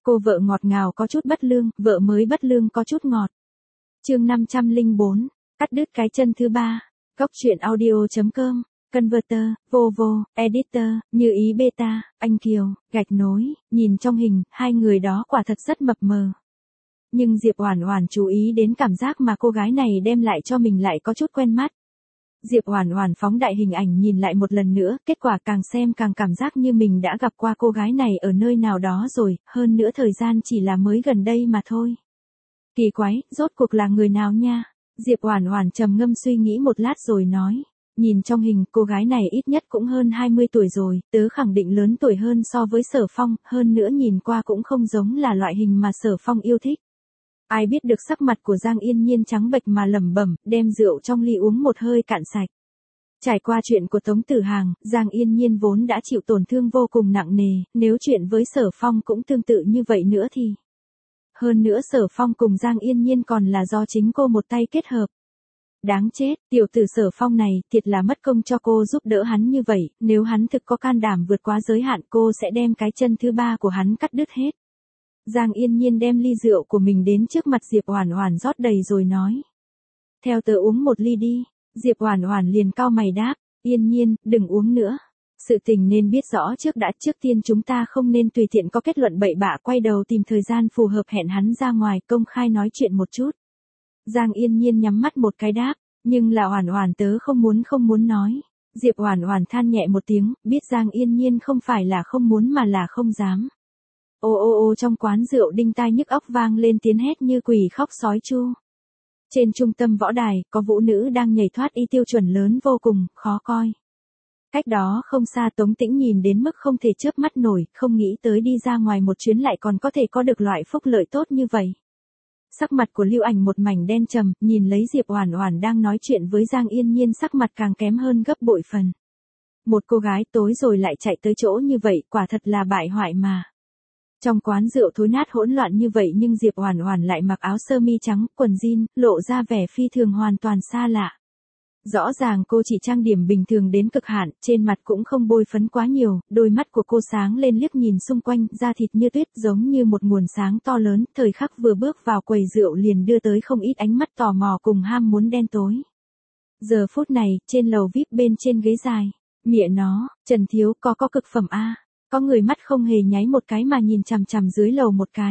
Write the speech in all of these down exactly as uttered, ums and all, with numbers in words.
Cô vợ ngọt ngào có chút bất lương, vợ mới bất lương có chút ngọt. Chương năm trăm lẻ bốn, cắt đứt cái chân thứ ba. Góc truyện audio chấm com, Converter, Vovo, Editor, Như Ý Beta, Anh Kiều, gạch nối, nhìn trong hình, hai người đó quả thật rất mập mờ. Nhưng Diệp Oản Oản chú ý đến cảm giác mà cô gái này đem lại cho mình lại có chút quen mắt. Diệp Oản Oản phóng đại hình ảnh nhìn lại một lần nữa, kết quả càng xem càng cảm giác như mình đã gặp qua cô gái này ở nơi nào đó rồi, hơn nữa thời gian chỉ là mới gần đây mà thôi. Kỳ quái, rốt cuộc là người nào nha? Diệp Oản Oản trầm ngâm suy nghĩ một lát rồi nói, nhìn trong hình, cô gái này ít nhất cũng hơn hai mươi tuổi rồi, tớ khẳng định lớn tuổi hơn so với Sở Phong, hơn nữa nhìn qua cũng không giống là loại hình mà Sở Phong yêu thích. Ai biết được sắc mặt của Giang Yên Nhiên trắng bệch mà lẩm bẩm, đem rượu trong ly uống một hơi cạn sạch. Trải qua chuyện của Tống Tử Hàng, Giang Yên Nhiên vốn đã chịu tổn thương vô cùng nặng nề, nếu chuyện với Sở Phong cũng tương tự như vậy nữa thì... Hơn nữa Sở Phong cùng Giang Yên Nhiên còn là do chính cô một tay kết hợp. Đáng chết, tiểu tử Sở Phong này, thiệt là mất công cho cô giúp đỡ hắn như vậy, nếu hắn thực có can đảm vượt quá giới hạn cô sẽ đem cái chân thứ ba của hắn cắt đứt hết. Giang Yên Nhiên đem ly rượu của mình đến trước mặt Diệp Oản Oản rót đầy rồi nói. Theo tớ uống một ly đi, Diệp Oản Oản liền cau mày đáp, Yên Nhiên, đừng uống nữa. Sự tình nên biết rõ trước đã, trước tiên chúng ta không nên tùy tiện có kết luận bậy bạ, quay đầu tìm thời gian phù hợp hẹn hắn ra ngoài công khai nói chuyện một chút. Giang Yên Nhiên nhắm mắt một cái đáp, nhưng là Oản Oản tớ không muốn không muốn nói. Diệp Oản Oản than nhẹ một tiếng, biết Giang Yên Nhiên không phải là không muốn mà là không dám. Ô ô ô trong quán rượu đinh tai nhức óc vang lên tiếng hét như quỷ khóc sói chu. Trên trung tâm võ đài, có vũ nữ đang nhảy thoát y tiêu chuẩn lớn vô cùng, khó coi. Cách đó không xa Tống Tĩnh nhìn đến mức không thể chớp mắt nổi, không nghĩ tới đi ra ngoài một chuyến lại còn có thể có được loại phúc lợi tốt như vậy. Sắc mặt của Lưu Ảnh một mảnh đen trầm, nhìn lấy Diệp Oản Oản đang nói chuyện với Giang Yên Nhiên sắc mặt càng kém hơn gấp bội phần. Một cô gái tối rồi lại chạy tới chỗ như vậy, quả thật là bại hoại mà. Trong quán rượu thối nát hỗn loạn như vậy nhưng Diệp Oản Oản lại mặc áo sơ mi trắng, quần jean, lộ ra vẻ phi thường hoàn toàn xa lạ. Rõ ràng cô chỉ trang điểm bình thường đến cực hạn, trên mặt cũng không bôi phấn quá nhiều, đôi mắt của cô sáng lên liếc nhìn xung quanh, da thịt như tuyết giống như một nguồn sáng to lớn, thời khắc vừa bước vào quầy rượu liền đưa tới không ít ánh mắt tò mò cùng ham muốn đen tối. Giờ phút này, trên lầu vi ai pi bên trên ghế dài, mẹ nó, Trần Thiếu có có cực phẩm a. Có người mắt không hề nháy một cái mà nhìn chằm chằm dưới lầu một cái.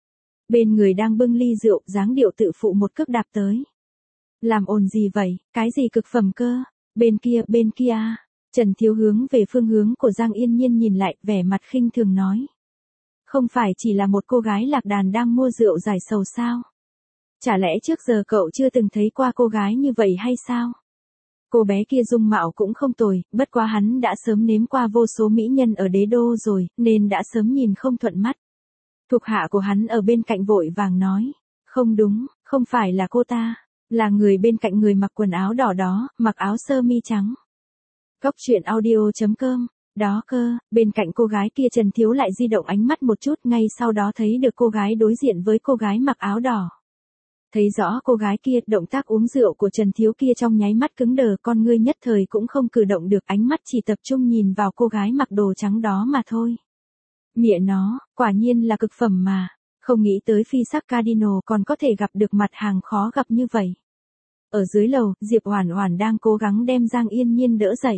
Bên người đang bưng ly rượu, dáng điệu tự phụ một cước đạp tới. Làm ồn gì vậy, cái gì cực phẩm cơ, bên kia, bên kia. Trần Thiếu hướng về phương hướng của Giang Yên Nhiên nhìn lại, vẻ mặt khinh thường nói. Không phải chỉ là một cô gái lạc đàn đang mua rượu giải sầu sao? Chả lẽ trước giờ cậu chưa từng thấy qua cô gái như vậy hay sao? Cô bé kia dung mạo cũng không tồi, bất quá hắn đã sớm nếm qua vô số mỹ nhân ở đế đô rồi, nên đã sớm nhìn không thuận mắt. Thuộc hạ của hắn ở bên cạnh vội vàng nói, không đúng, không phải là cô ta, là người bên cạnh người mặc quần áo đỏ đó, mặc áo sơ mi trắng. Góc truyện audio chấm com, đó cơ, bên cạnh cô gái kia Trần Thiếu lại di động ánh mắt một chút, ngay sau đó thấy được cô gái đối diện với cô gái mặc áo đỏ. Thấy rõ cô gái kia, động tác uống rượu của Trần Thiếu kia trong nháy mắt cứng đờ, con ngươi nhất thời cũng không cử động được, ánh mắt chỉ tập trung nhìn vào cô gái mặc đồ trắng đó mà thôi. Mẹ nó, quả nhiên là cực phẩm mà, không nghĩ tới phi sắc Cardinal còn có thể gặp được mặt hàng khó gặp như vậy. Ở dưới lầu, Diệp Oản Oản đang cố gắng đem Giang Yên Nhiên đỡ dậy.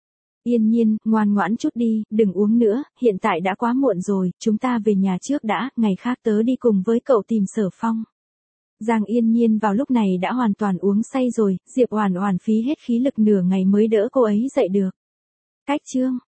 Yên Nhiên, ngoan ngoãn chút đi, đừng uống nữa, hiện tại đã quá muộn rồi, chúng ta về nhà trước đã, ngày khác tớ đi cùng với cậu tìm Sở Phong. Giang Yên Nhiên vào lúc này đã hoàn toàn uống say rồi, Diệp Oản Oản phí hết khí lực nửa ngày mới đỡ cô ấy dậy được. Cách chương